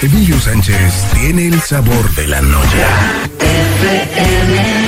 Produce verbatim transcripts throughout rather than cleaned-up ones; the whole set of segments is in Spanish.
Emilio Sánchez tiene el sabor de la noche. F M.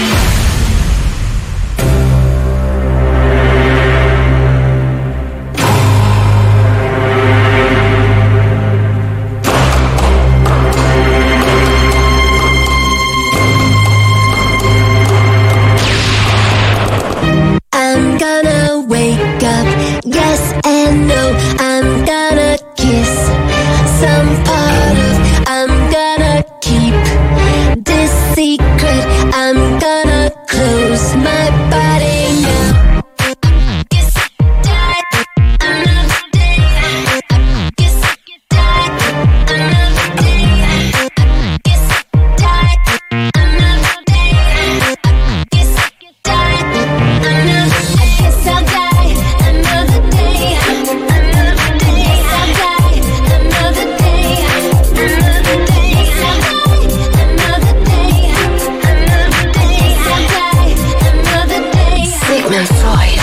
I'm gonna wake up, yes and no. I'm gonna kiss some part of, I'm gonna keep this secret. I'm gonna close my body now. Guess die another day. Guess die another day. Guess die another day. Guess die another. I guess I'll die another day. Another day. I'll die another day. Another day. I'll die another day. Another day. I'll die another day. Sigmund Freud.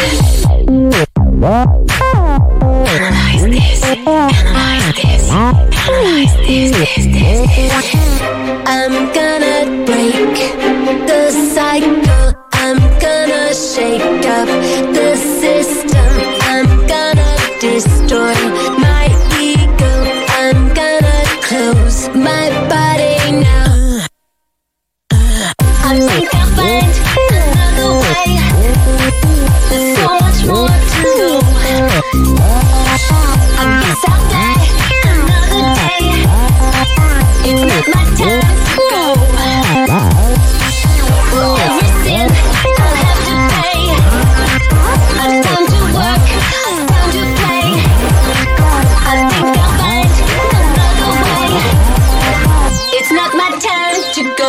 Analyze this. Analyze this. Analyze this. This. This. This. I'm gonna break the cycle. I'm gonna shake up the system. I'm gonna destroy my ego. I'm gonna close my body now. I think I'll find another way. There's so much more to go. I guess I'll die another day. It's not my time to go. For every sin I'll have to pay. I've come to work, I've come to play. I think I'll find another way. It's not my time to go.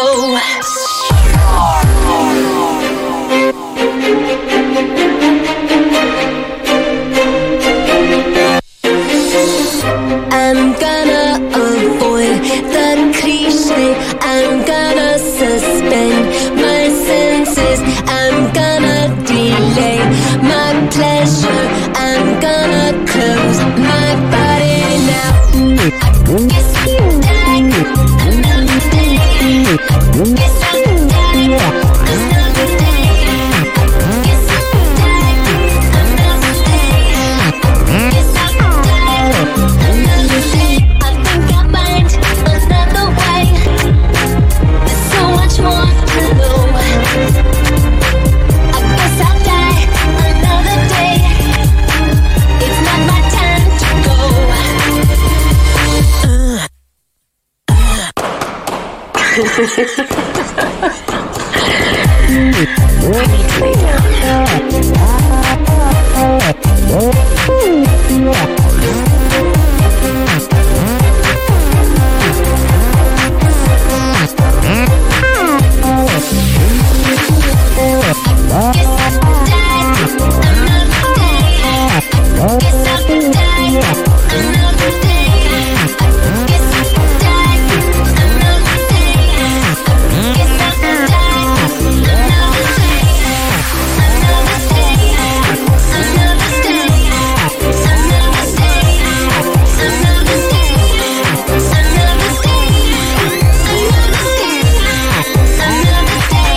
I'm gonna avoid the cliche. I'm gonna suspend my senses. I'm gonna delay my pleasure. I'm gonna close my body now. I guess I'll die another day. I guess I'll die another day. I guess I'll die another day. I guess I'll die another day. I think I'll find another way. There's so much more to know. I guess I'll die another day. It's not my time to go. We need to lay down. Guess I'll die another day. Guess I'll die another day. Guess I'll die another day. Guess I'll die another day. Another day. Another day. Another day. Another day. Another day. Another day.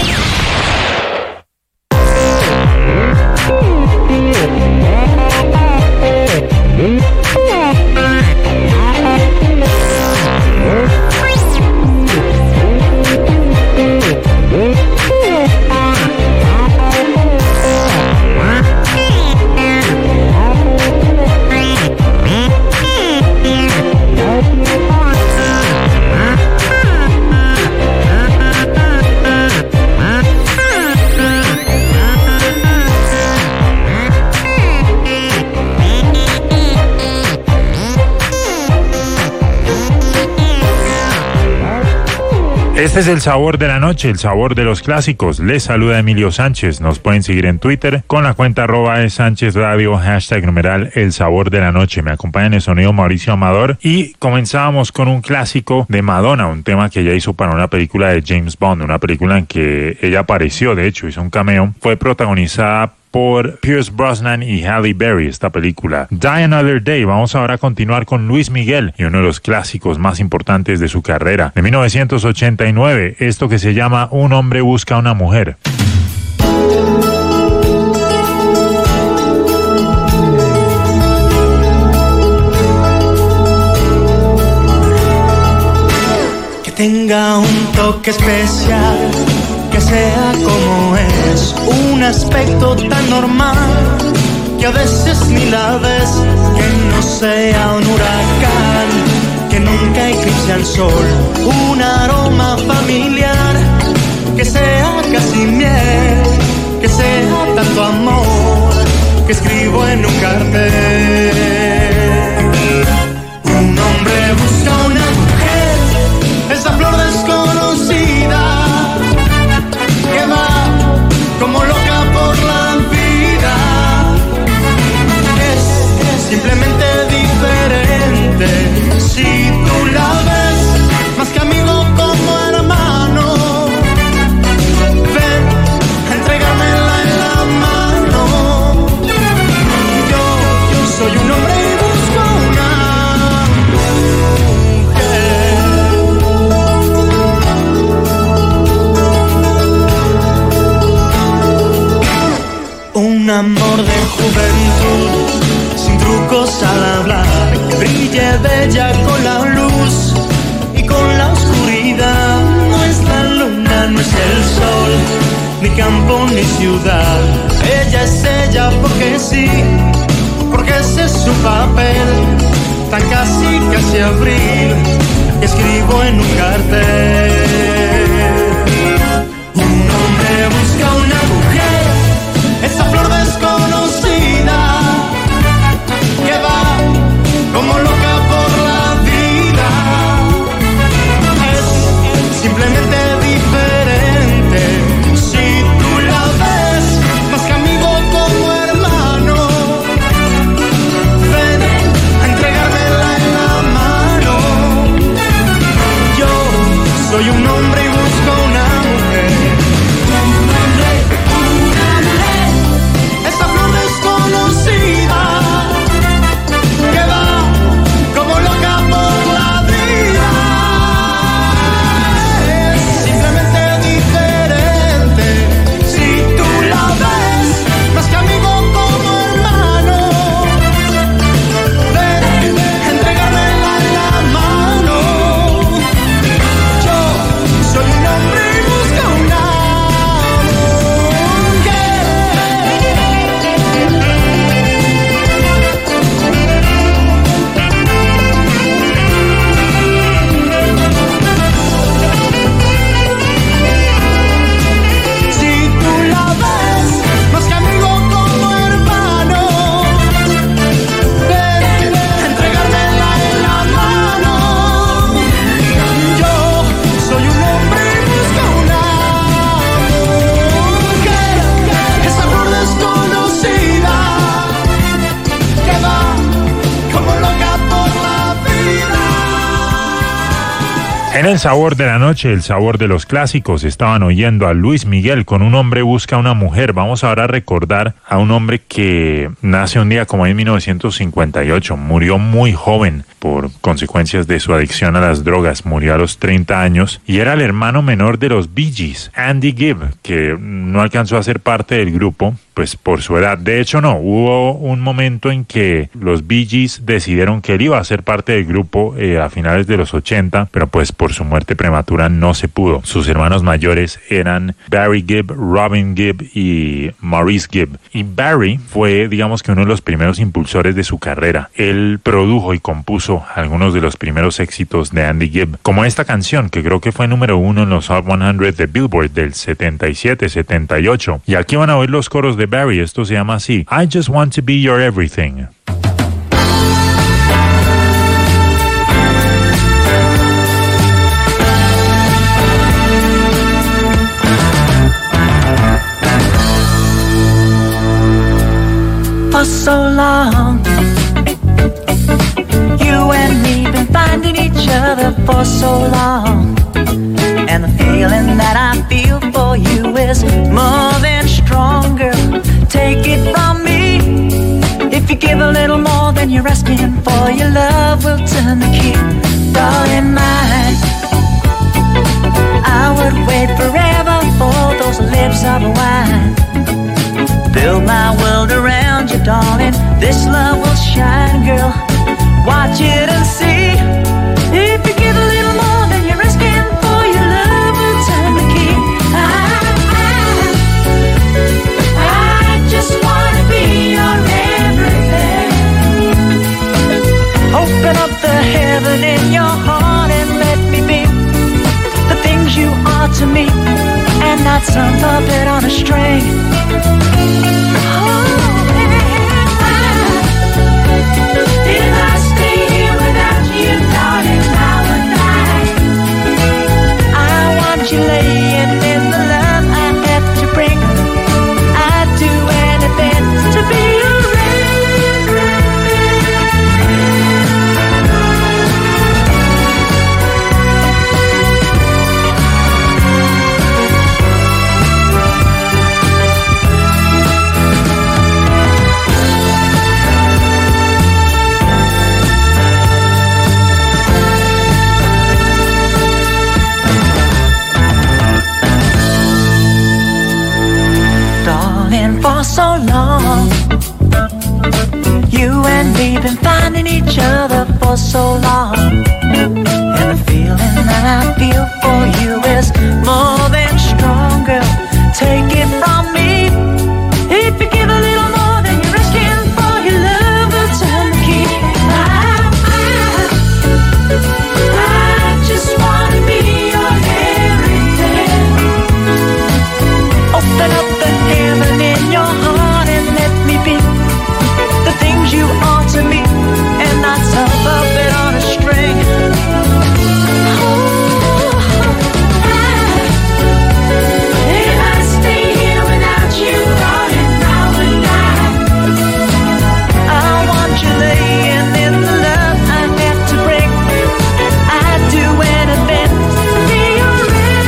Este es el sabor de la noche, el sabor de los clásicos. Les saluda Emilio Sánchez. Nos pueden seguir en Twitter con la cuenta arroba de Sánchez Radio, hashtag numeral el sabor de la noche. Me acompaña en el sonido Mauricio Amador y comenzábamos con un clásico de Madonna, un tema que ella hizo para una película de James Bond, una película en que ella apareció, de hecho hizo un cameo. Fue protagonizada por Pierce Brosnan y Halle Berry, esta película. Die Another Day. Vamos ahora a continuar con Luis Miguel y uno de los clásicos más importantes de su carrera, de mil novecientos ochenta y nueve, esto que se llama Un hombre busca a una mujer. Que tenga un toque especial, que sea como es, un aspecto tan normal que a veces ni la ves, que no sea un huracán, que nunca eclipse al sol, un aroma familiar, que sea casi miel, que sea tanto amor, que escribo en un cartel. Un hombre busca una mujer, esa flor desconocida, que va como loca por la vida. Es simplemente diferente. Si tú la ves, más que amigo, como hermano, ven a entregármela en la mano. Yo, yo soy un hombre y busco una un amor de juventud, sin trucos al hablar, que brille bella con la luz y con la oscuridad. No es la luna, no es el sol, ni campo ni ciudad. Ella es ella porque sí, porque ese es su papel. Tan casi, casi abril, escribo en un cartel. Un hombre busca una mujer, esa flor desconocida, que va como loca por la vida. Es simplemente diferente. Si tú la ves, más que amigo, como hermano, ven a entregármela en la mano. Yo soy un hombre y busco una mujer. Esa flor desconocida, que va como loca por la vida. Es simplemente diferente. Si tú la ves, más que amigo, como hermano, ven a entregármela en la mano. Yo soy un hombre y busco una En el sabor de la noche, el sabor de los clásicos, estaban oyendo a Luis Miguel con Un hombre busca a una mujer. Vamos ahora a recordar a un hombre que nace un día como en mil novecientos cincuenta y ocho. Murió muy joven por consecuencias de su adicción a las drogas. Murió a los treinta años y era el hermano menor de los Bee Gees, Andy Gibb, que no alcanzó a ser parte del grupo pues por su edad. De hecho, no, hubo un momento en que los Bee Gees decidieron que él iba a ser parte del grupo eh, a finales de los ochenta, pero pues por su muerte prematura no se pudo. Sus hermanos mayores eran Barry Gibb, Robin Gibb y Maurice Gibb. Y Barry fue, digamos que uno de los primeros impulsores de su carrera. Él produjo y compuso algunos de los primeros éxitos de Andy Gibb, como esta canción que creo que fue número uno en los Hot cien de Billboard del setenta y siete, setenta y ocho. Y aquí van a oír los coros de Barry. Esto se llama así: I just want to be your everything. For so long, you and me been finding each other for so long, and the feeling that I feel for you is more than stronger. Take than you're asking for. Your love will turn the key, darling, mine. I would wait forever for those lips of wine. Build my world around you, darling. This love will shine, girl. Watch it and see. If you give a little more than you're asking for, your love will turn the key. I, I, I just wanna be your everything. Open up the heaven in your heart and let me be the things you are to me, and not some puppet on a string. Oh, if I stay here without you, darling, I would die. I want you laying in the love I have to bring. I'd do anything to be your for so long. You and me been finding each other for so long, and the feeling that I feel for you is more than strong, girl. Take it from me. If you give a little more than you're asking for, your love will turn the key. I, I, I just wanna be your everything. Open up the heaven in your heart and let me be the things you are to me, and not some puppet on a string. Oh, I, if I stay here without you, darling, I would die. I want you laying in the love I have to bring. I'd do anything to be your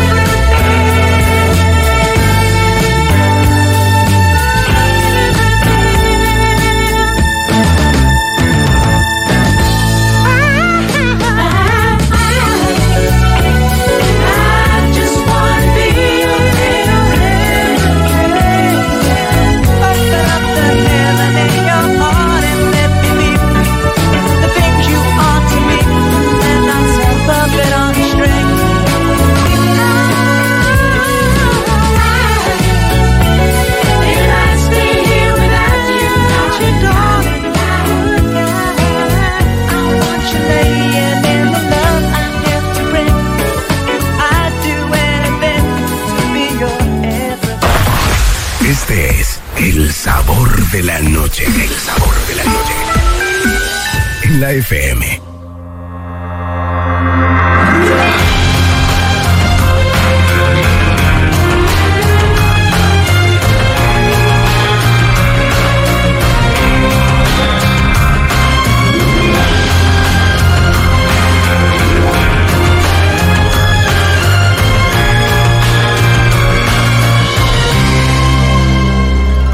Este es el sabor de la noche. El sabor de la noche. En la F M.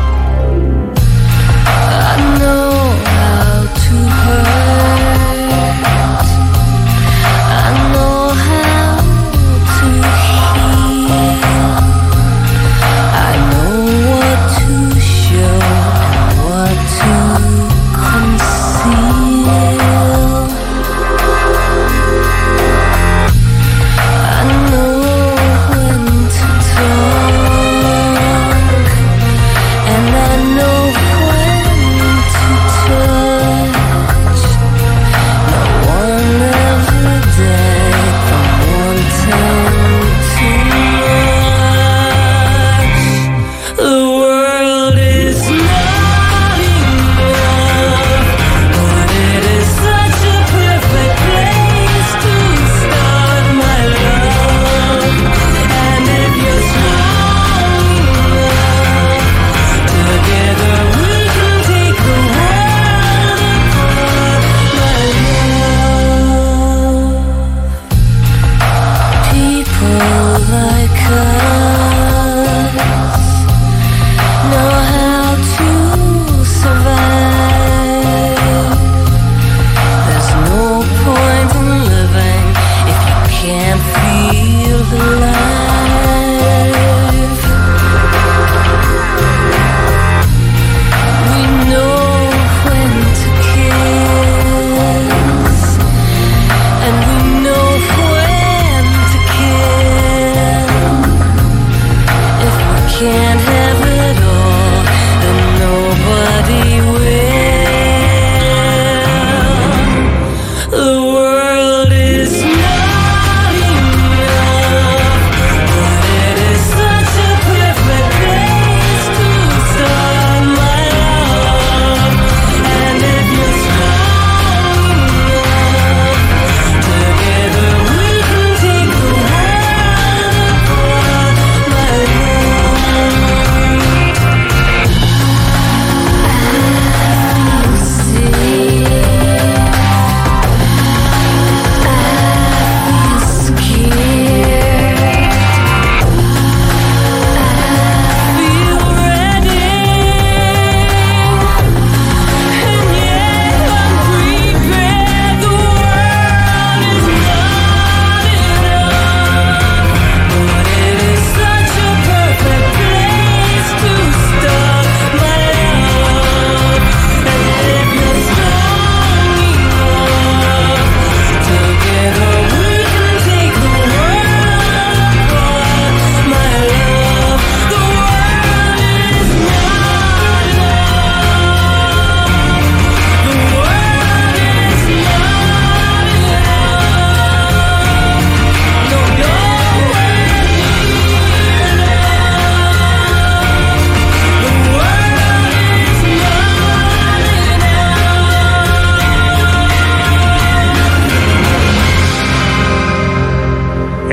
I know how to hurt.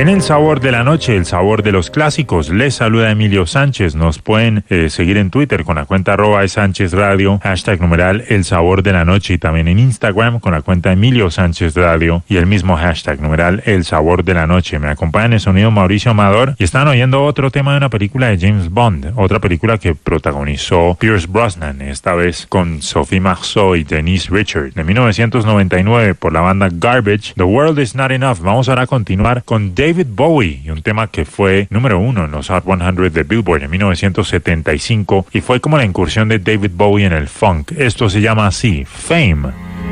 En El Sabor de la Noche, el sabor de los clásicos, les saluda Emilio Sánchez. Nos pueden eh, seguir en Twitter con la cuenta arroba Sánchez Radio, hashtag numeral El Sabor de la Noche, y también en Instagram con la cuenta Emilio Sánchez Radio y el mismo hashtag numeral El Sabor de la Noche. Me acompaña en el sonido Mauricio Amador y están oyendo otro tema de una película de James Bond, otra película que protagonizó Pierce Brosnan, esta vez con Sophie Marceau y Denise Richards, de mil novecientos noventa y nueve por la banda Garbage, The World Is Not Enough. Vamos ahora a continuar con David Bowie y un tema que fue número uno en los Hot cien de Billboard en mil novecientos setenta y cinco y fue como la incursión de David Bowie en el funk. Esto se llama así, Fame.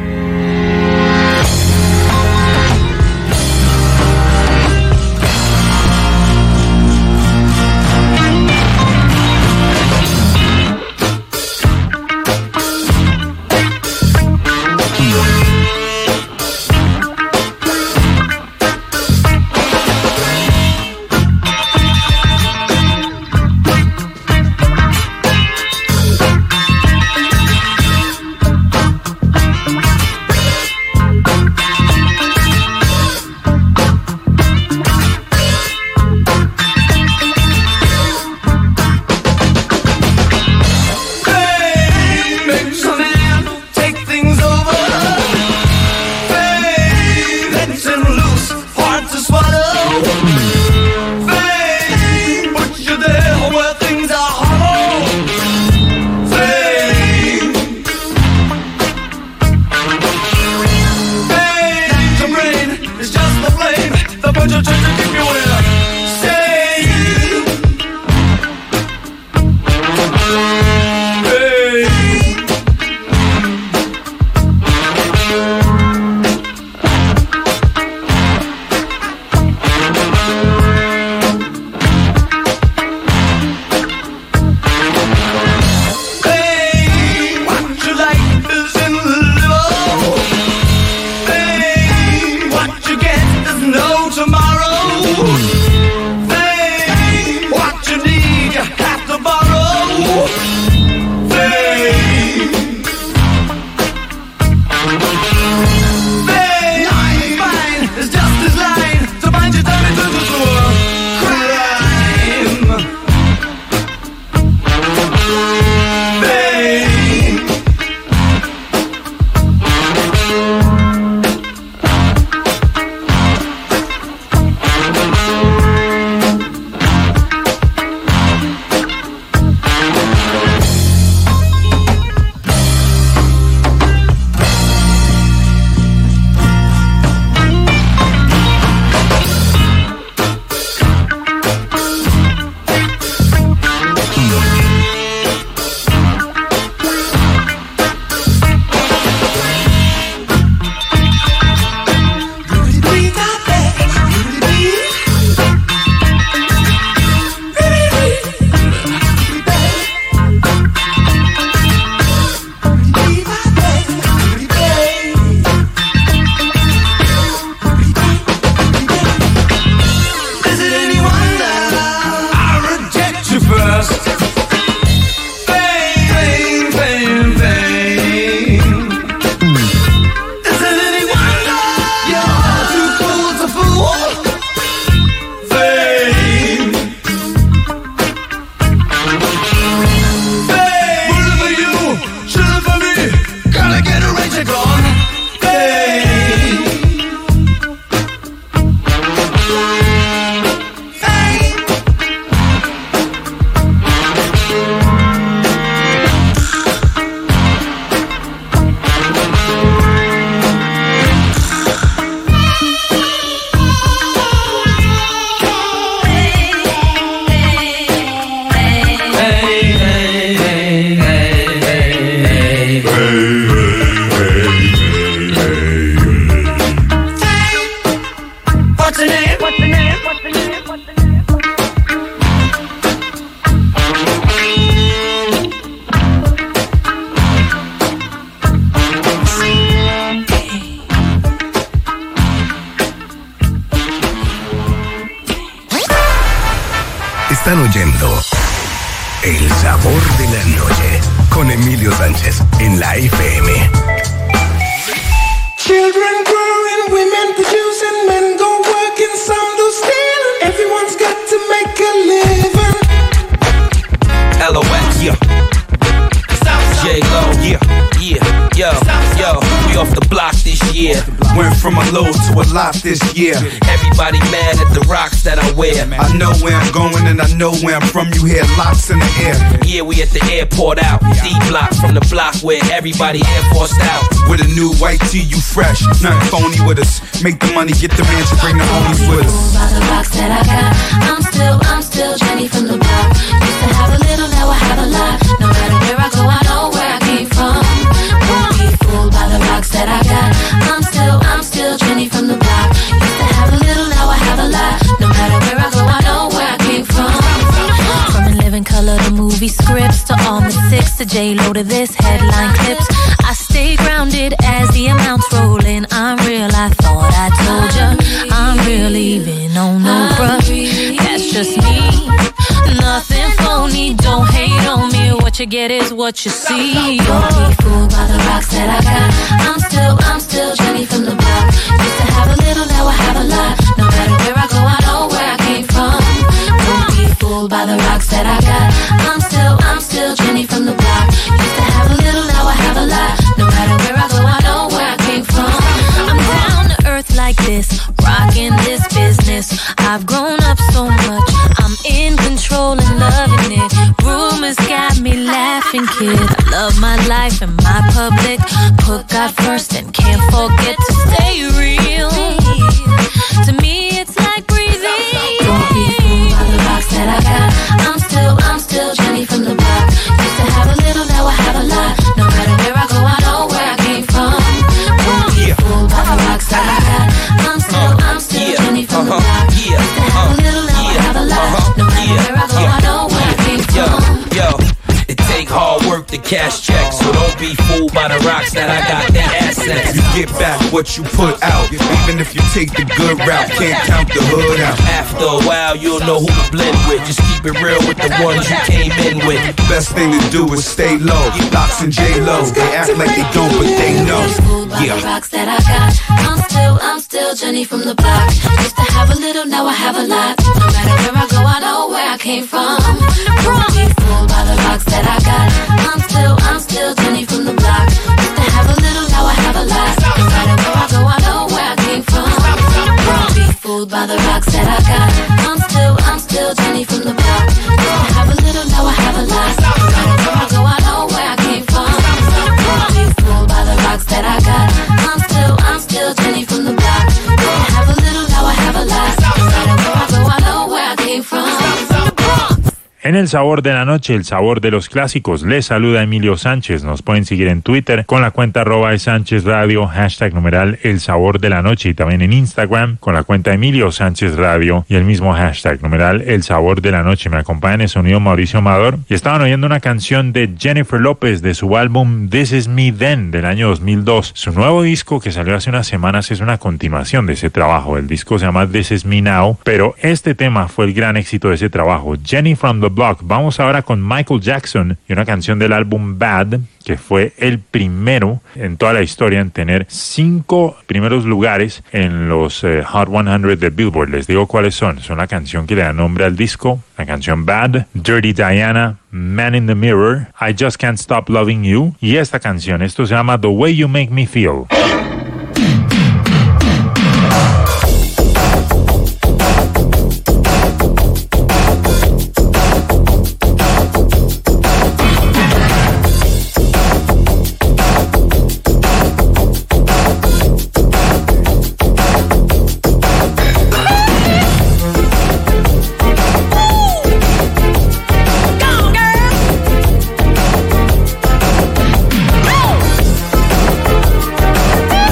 Están oyendo El Sabor de la Noche con Emilio Sánchez en la F M. Children growing, women producing, men go working, some do stay. a lot this year. Everybody mad at the rocks that I wear. I know where I'm going and I know where I'm from. You hear locks in the air. Yeah, we at the airport out. D block from the block where everybody Air Forced out. With a new white tee, you fresh. Nothing phony with us. Make the money, get the mansion, bring the homies with us. By the rocks that I got, I'm still, I'm still Jenny from the block. Used to have a little, now I have a lot. No matter where I go, I know where I came from. Don't be fooled by the rocks that I got. I'm still, I'm still Jenny from the block. Used to have a little, now I have a lot. No matter where I go, I know where I came from. From in living color to movie scripts to all the six to J-Lo to this headline clips. I stay grounded as the amounts roll in. I'm real, I thought I told ya. I'm real even on no bruh. That's just me. Nothing phony, don't hate on me. What you get is what you see. Don't be fooled by the rocks that I got. I'm still, I'm still Jenny from the block. Used to have a little, now I have a lot. No matter where I go, I know where I came from. Don't be fooled by the rocks that I got. I'm still, I'm still Jenny from the block. Used to have a little, now I have a lot. No matter where I go, I know where I came from. I'm down to earth like this, rocking this business. I've grown up so much, I'm in control and loving it. Rumors got me laughing, kid. I love my life and my public. Put God first and can't forget to stay real. To me, it's like breathing. Don't be fooled by the rocks that I got. I'm still, I'm still Jenny from the block. Used to have a little, now I have a lot. No matter where I go, I know where I came from. Don't be fooled by the rocks that I got. I'm still, I'm still Jenny from the block. Used to have a little, now I have a lot. No matter where I go, I know where I came from. Yo, it take hard work to cash checks, so don't be fooled by the rocks that I got. They assets. You get back what you put out. Even if you take the good route, can't count the hood out. After a while, you'll know who to blend with. Just keep it real with the ones you came in with. Best thing to do is stay low. Locks and J-Lo, they act like they don't, but they know. Yeah. The rocks that I got. I'm still, I'm still Jenny from the block. Used to have a little, now I have a lot. No matter where I go, I know where I came from. Don't be fooled by the rocks that I got. I'm still, I'm still Jenny from the block. Used to have a little, now I have a lot. No matter where I go, I know where I came from. Don't be fooled by the rocks that I got. I'm still, I'm still Jenny from the block. Used to have a little, now I have a lot. No matter where I go, I know where I came from. Don't be fooled by the rocks that I got. I'm still, I'm still Jenny from the block. Used to have a little, now I have a lot. No matter where I go, I know where I came from. En El Sabor de la Noche, el sabor de los clásicos, les saluda Emilio Sánchez. Nos pueden seguir en Twitter con la cuenta arroba de Sánchez Radio, hashtag numeral El Sabor de la Noche, y también en Instagram con la cuenta Emilio Sánchez Radio y el mismo hashtag numeral El Sabor de la Noche. Me acompaña en el sonido Mauricio Amador y estaban oyendo una canción de Jennifer López de su álbum This Is Me Then del año dos mil dos. Su nuevo disco que salió hace unas semanas es una continuación de ese trabajo. El disco se llama This Is Me Now, pero este tema fue el gran éxito de ese trabajo, Jenny from the Block. Vamos ahora con Michael Jackson y una canción del álbum Bad, que fue el primero en toda la historia en tener cinco primeros lugares en los eh, Hot cien de Billboard. Les digo cuáles son. Son la canción que le da nombre al disco, la canción Bad, Dirty Diana, Man in the Mirror, I Just Can't Stop Loving You y esta canción. Esto se llama The Way You Make Me Feel. Go, girl!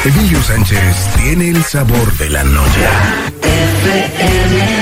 Emilio Sánchez tiene el sabor de la noche. F M.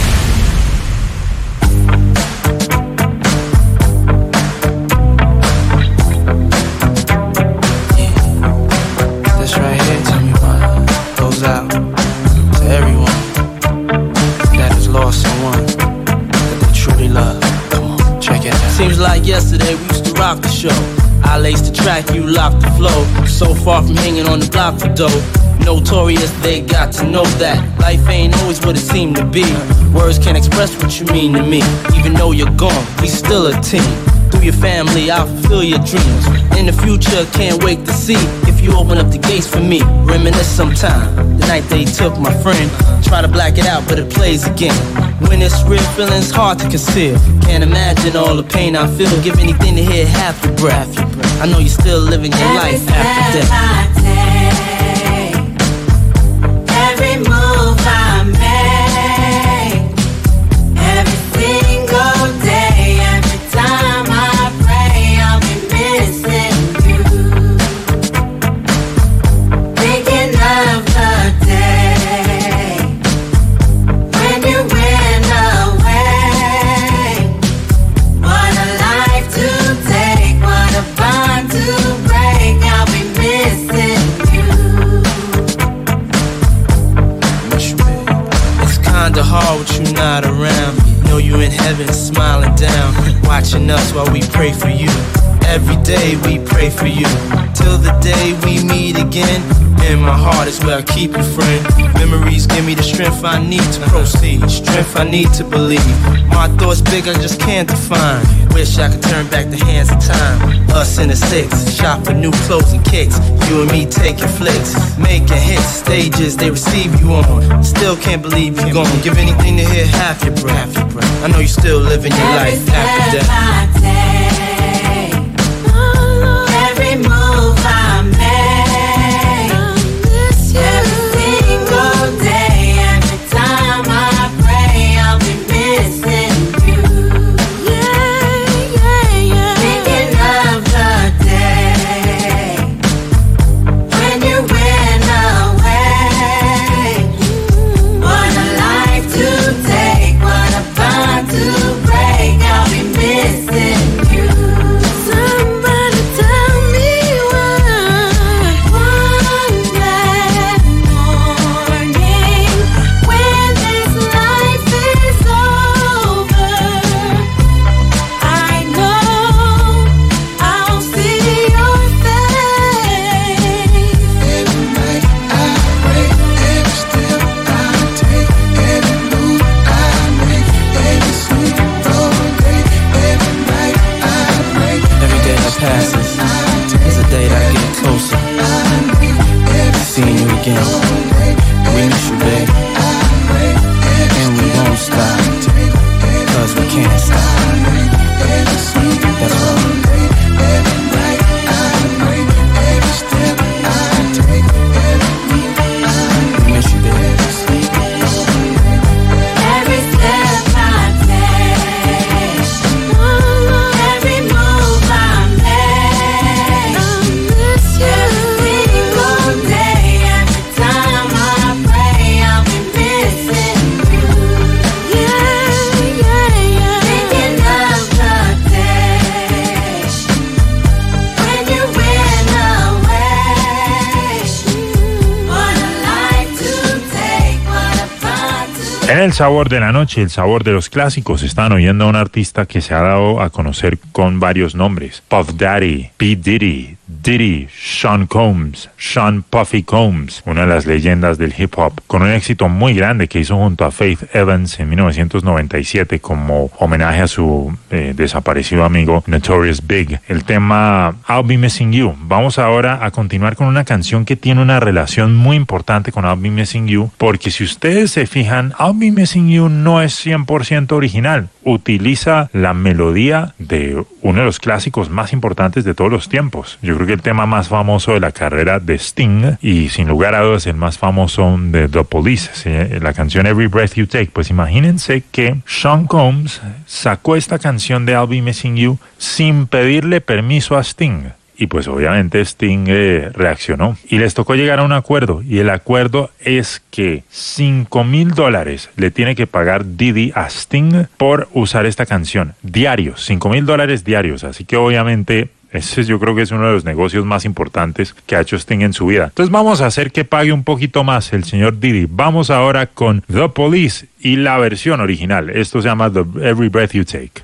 Out to everyone that has lost someone that they truly love. Come on, check it out. Seems like yesterday we used to rock the show. I laced the track, you locked the flow. So far from hanging on the block for dough. Notorious, they got to know that life ain't always what it seemed to be. Words can't express what you mean to me. Even though you're gone, we still a team. Through your family, I'll fulfill your dreams. In the future, can't wait to see if you open up the gates for me. Reminisce sometime, the night they took my friend. Try to black it out, but it plays again. When it's real, feeling's hard to conceal. Can't imagine all the pain I feel. Give anything to hear half your breath. I know you're still living your life after death. I take, every move I make, every single day, every time I pray, I'll be missing you. Thinking of the day when you went away. What a life to take, what a bond to break. I'll be missing you. It's kinda hard with you not around. Know you in heaven smiling down, watching us while we pray for you. Every day we pray for you, till the day we meet again. In my heart is where I keep you, friend. Memories give me the strength I need to proceed, strength I need to believe. My thoughts big, I just can't define. Wish I could turn back the hands of time. Us in the six, shop for new clothes and kicks. You and me taking flicks, making hits, stages they receive you on. Still can't believe you're gone. Give anything to hear half your breath. I know you still living your life after death. I take, every move I make, every single day, every time I pray, I'll be missing you. Thinking of the day when you went away. What a life to take, what a bond to break. I'll be missing you. Somebody tell me why. One glad morning when this life is over, I know I'll see your face. Every night I pray, every step I take, every move I make, every single day, every night I pray. Every day that passes is a day that I get closer. Seeing you again, we miss you, babe, and we won't stop, cause we can't stop. That's right. We miss you, babe. Every step I take, every move I make, every single day, every time I pray, I'll be missing you. Thinking of the day when you went away. What a life to take, what a bond to. En el sabor de la noche, el sabor de los clásicos, están oyendo a un artista que se ha dado a conocer con varios nombres: Puff Daddy, P. Diddy, Diddy, Sean Combs, Sean Puffy Combs, una de las leyendas del hip hop, con un éxito muy grande que hizo junto a Faith Evans en mil novecientos noventa y siete como homenaje a su eh, desaparecido amigo Notorious Big. El tema I'll Be Missing You. Vamos ahora a continuar con una canción que tiene una relación muy importante con I'll Be Missing You, porque si ustedes se fijan, I'll Be Missing You no es cien por ciento original. Utiliza la melodía de uno de los clásicos más importantes de todos los tiempos. Yo creo que el tema más famoso de la carrera de Sting, y sin lugar a dudas el más famoso de The Police, ¿sí? La canción Every Breath You Take. Pues imagínense que Sean Combs sacó esta canción de I'll Be Missing You sin pedirle permiso a Sting. y pues obviamente Sting eh, reaccionó y les tocó llegar a un acuerdo, y el acuerdo es que cinco mil dólares le tiene que pagar Diddy a Sting por usar esta canción diarios, cinco mil dólares diarios, así que obviamente ese yo creo que es uno de los negocios más importantes que ha hecho Sting en su vida. Entonces vamos a hacer que pague un poquito más el señor Diddy. Vamos ahora con The Police y la versión original. Esto se llama The Every Breath You Take.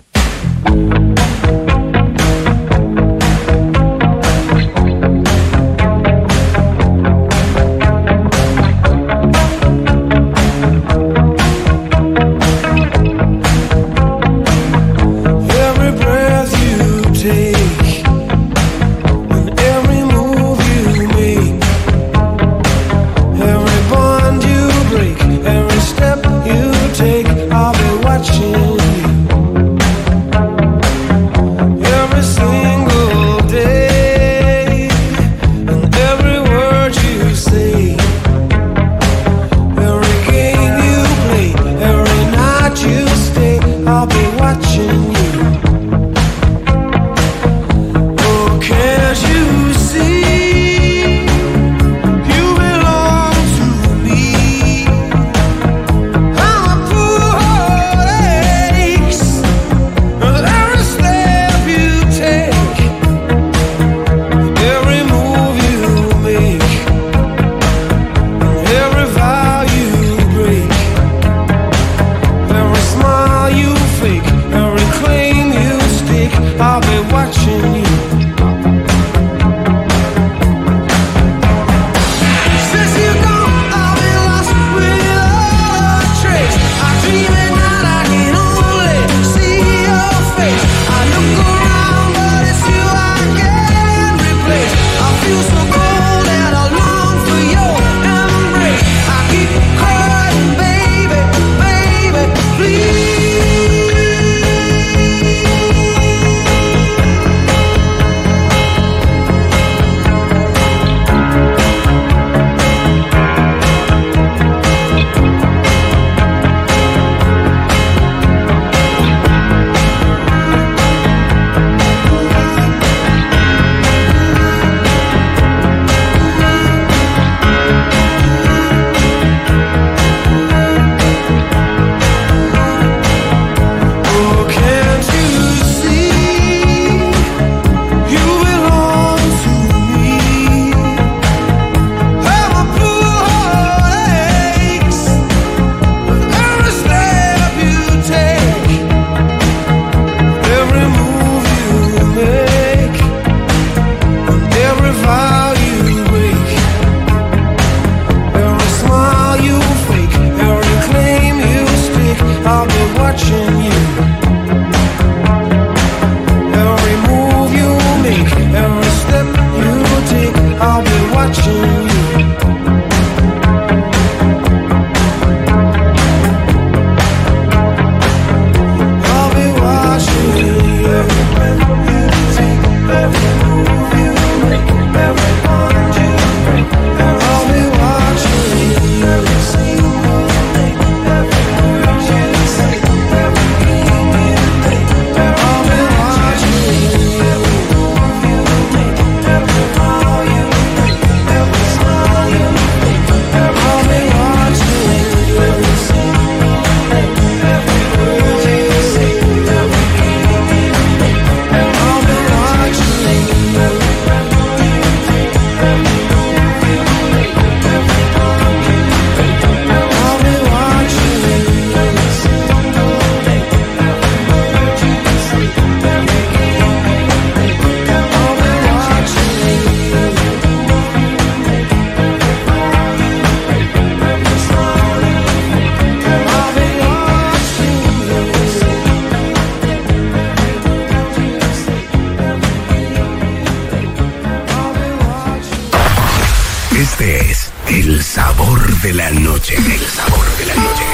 Este es el sabor de la noche. El sabor de la noche.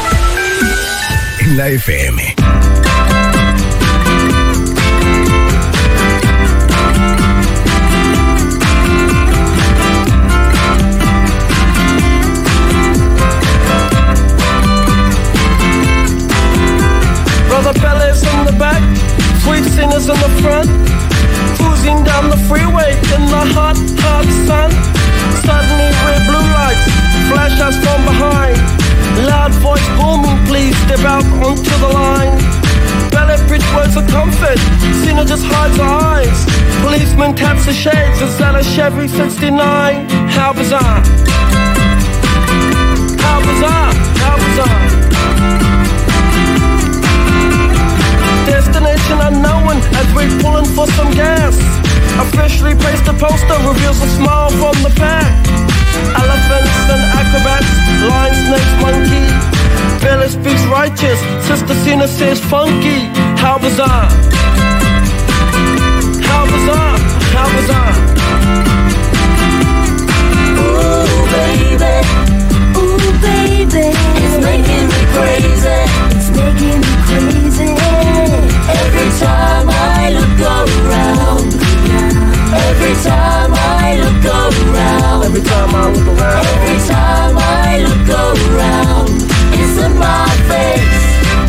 En la F M. Brother Bella's in the back, sweet singers in the front, cruising down the freeway the shades, is that a Chevy sixty-nine? How bizarre. How bizarre, how bizarre. Destination unknown as we're pulling for some gas. Officially placed a poster, reveals a smile from the pack. Elephants and acrobats, lion, snakes, monkey. Billy speaks righteous, Sister Cena says funky. How bizarre. How bizarre, how bizarre. Ooh, baby, ooh, baby, it's making me crazy, it's making me crazy. Every time I look around, every time I look around, every time I look around, every time I look around, it's in my face.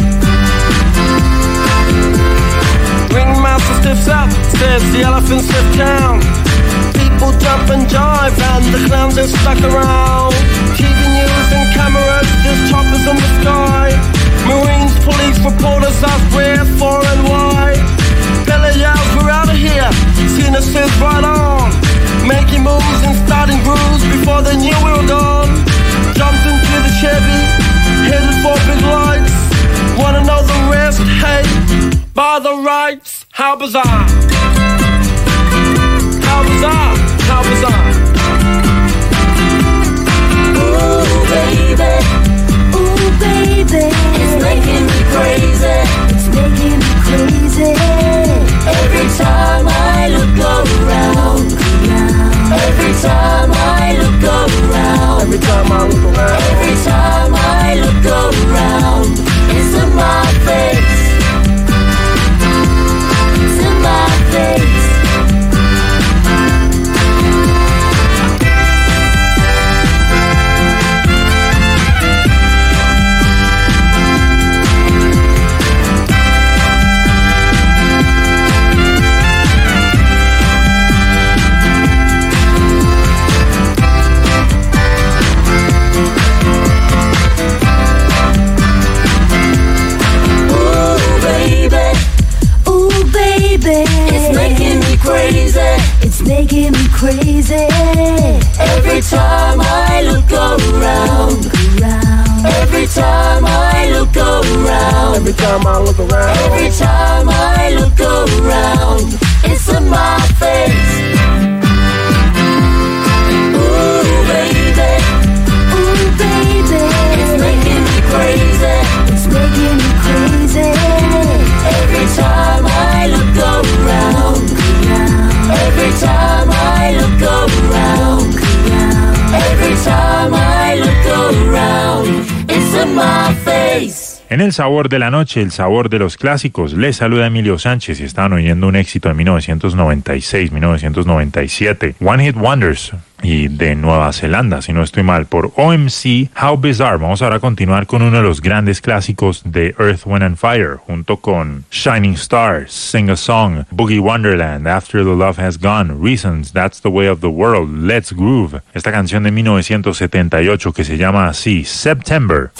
Ringmaster stiffs up, says the elephant stiff down. People jump and jive and the clowns are stuck around. T V news and cameras, there's choppers in the sky. Marines, police, reporters ask where, for and why. Billy yells, we're out of here. Cena says right on. Making moves and starting grooves before they knew we were gone. Jumped into the Chevy, headed for big lights. Wanna know the rest? Hey, by the rights. How bizarre. How bizarre, how bizarre. Ooh, baby, ooh, baby, it's making me crazy, it's making me crazy. Every time I look around, every time I look around, every time I look around, every time I look around, it's in my face, it's in my face. It's making me crazy, it's making me crazy. Every time I look around, every time I look around, every time I look around, every time I look around, it's in my face. Ooh, baby, ooh, baby, it's making me crazy, it's making me crazy. Every time I look around, every time I look around, every time I look around, it's in my face. En el sabor de la noche, el sabor de los clásicos, les saluda Emilio Sánchez y estaban oyendo un éxito de mil novecientos noventa y seis, mil novecientos noventa y siete, One Hit Wonders, y de Nueva Zelanda, si no estoy mal, por O M C, How Bizarre. Vamos ahora a continuar con uno de los grandes clásicos de Earth, Wind and Fire, junto con Shining Stars, Sing a Song, Boogie Wonderland, After the Love Has Gone, Reasons, That's the Way of the World, Let's Groove. Esta canción de mil novecientos setenta y ocho que se llama así, September.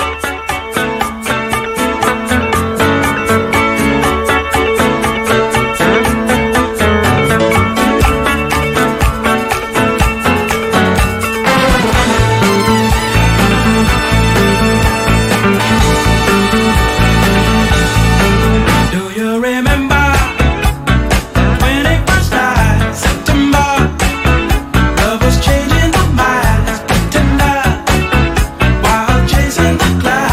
Chasing the clouds.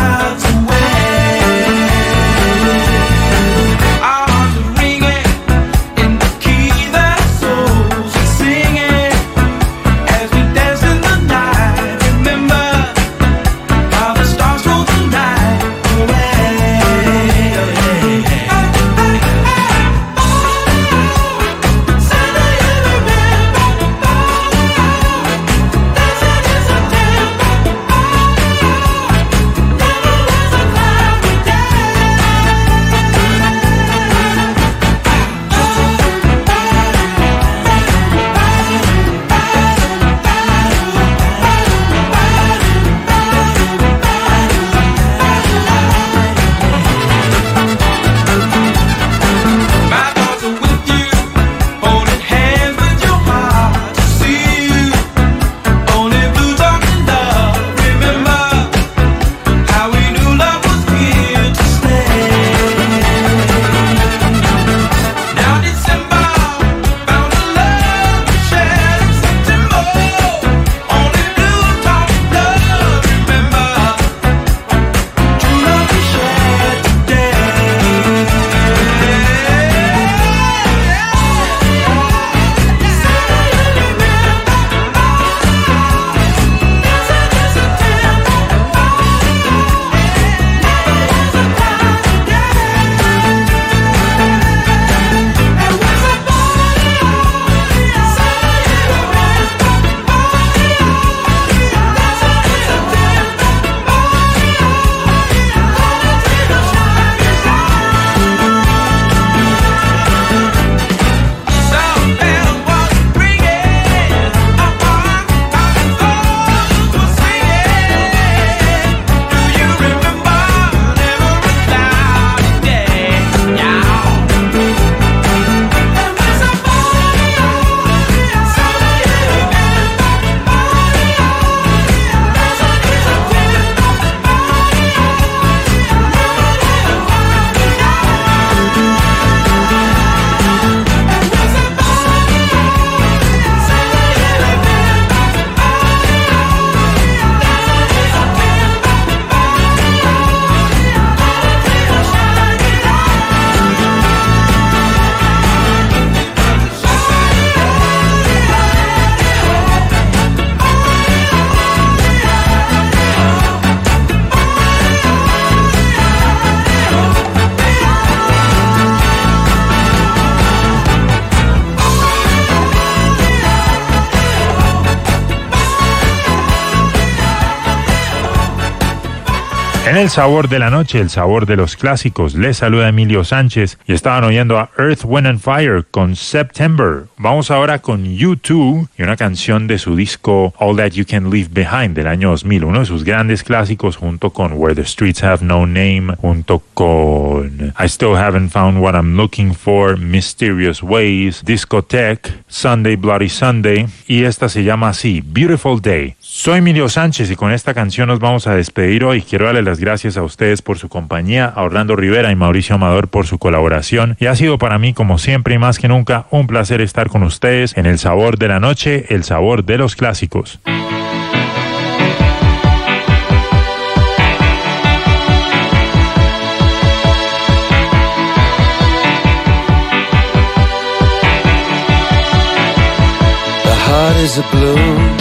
En el sabor de la noche, el sabor de los clásicos, les saluda Emilio Sánchez y estaban oyendo a Earth, Wind and Fire con September. Vamos ahora con U dos y una canción de su disco All That You Can Leave Behind del año dos mil, uno de sus grandes clásicos junto con Where the Streets Have No Name, junto con I Still Haven't Found What I'm Looking For, Mysterious Ways, Discotheque, Sunday Bloody Sunday, y esta se llama así, Beautiful Day. Soy Emilio Sánchez y con esta canción nos vamos a despedir hoy. Quiero darle las gracias a ustedes por su compañía, a Orlando Rivera y Mauricio Amador por su colaboración, y ha sido para mí, como siempre y más que nunca, un placer estar con ustedes en el sabor de la noche, el sabor de los clásicos. The heart is a balloon,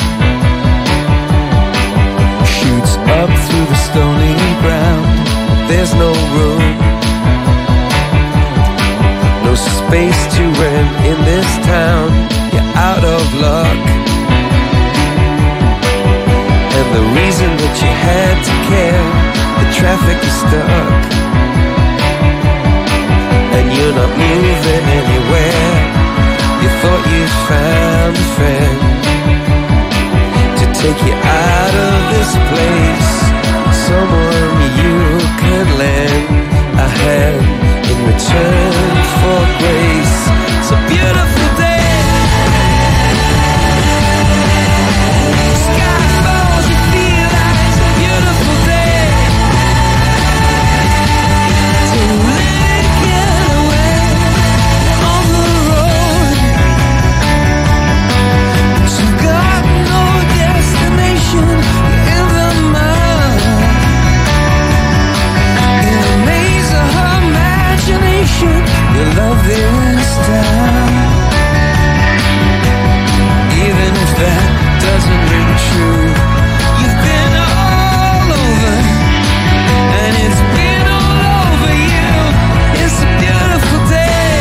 shoots up through the stony ground. There's no room, no space to rent in this town. You're out of luck, and the reason that you had to care, the traffic is stuck, and you're not moving anywhere. You thought you found a friend to take you out of this place, someone you can lend a hand in return for grace. It's a beautiful day. Sky falls, you feel like it's a beautiful day. So let it get away on the road. But you've got no destination in the mind. In a maze of her imagination, your love is down. Even if that doesn't ring true, you've been all over, and it's been all over you. It's a beautiful day.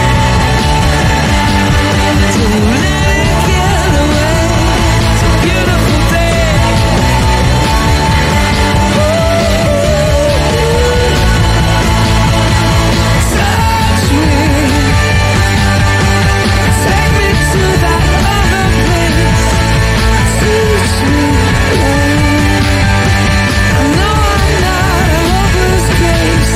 So let it get away. It's a beautiful day. Touch me, take me to that other place, too sweet. I know I'm not a hopeless case.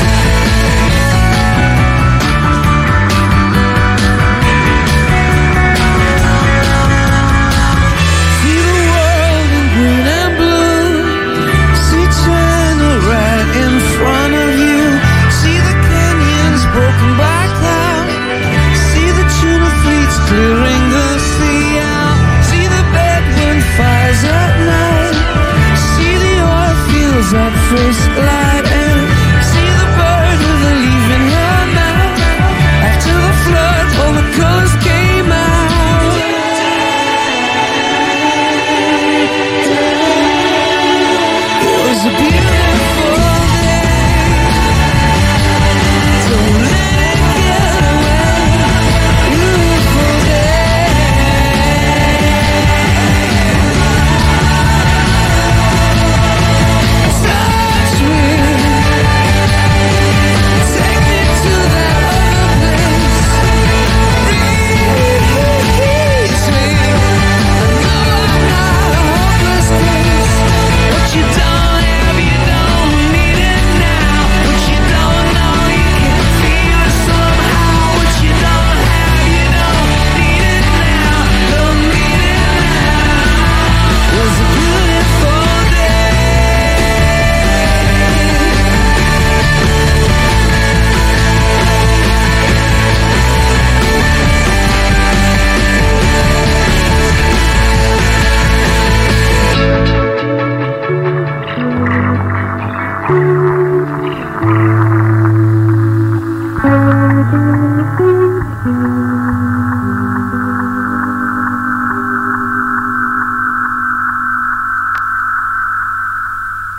See the world in green and blue. See China right in front of you. See the canyons broken by cloud. See the tuna fleets clearing the sea out. See the bedroom fires at night. See the oil fields at first light. And see the bird with a leaf in her mouth. After the flood, all the colors came out. It was a beautiful day. So let it get away. Beautiful day. Touch me, take me to that other place. Release me. I know I'm not a hopeless case. What you don't have, you don't need it now. What you don't know, you can feel it somehow. What you don't have, you don't need it now. Don't need it now. It was a beautiful day. Thank you.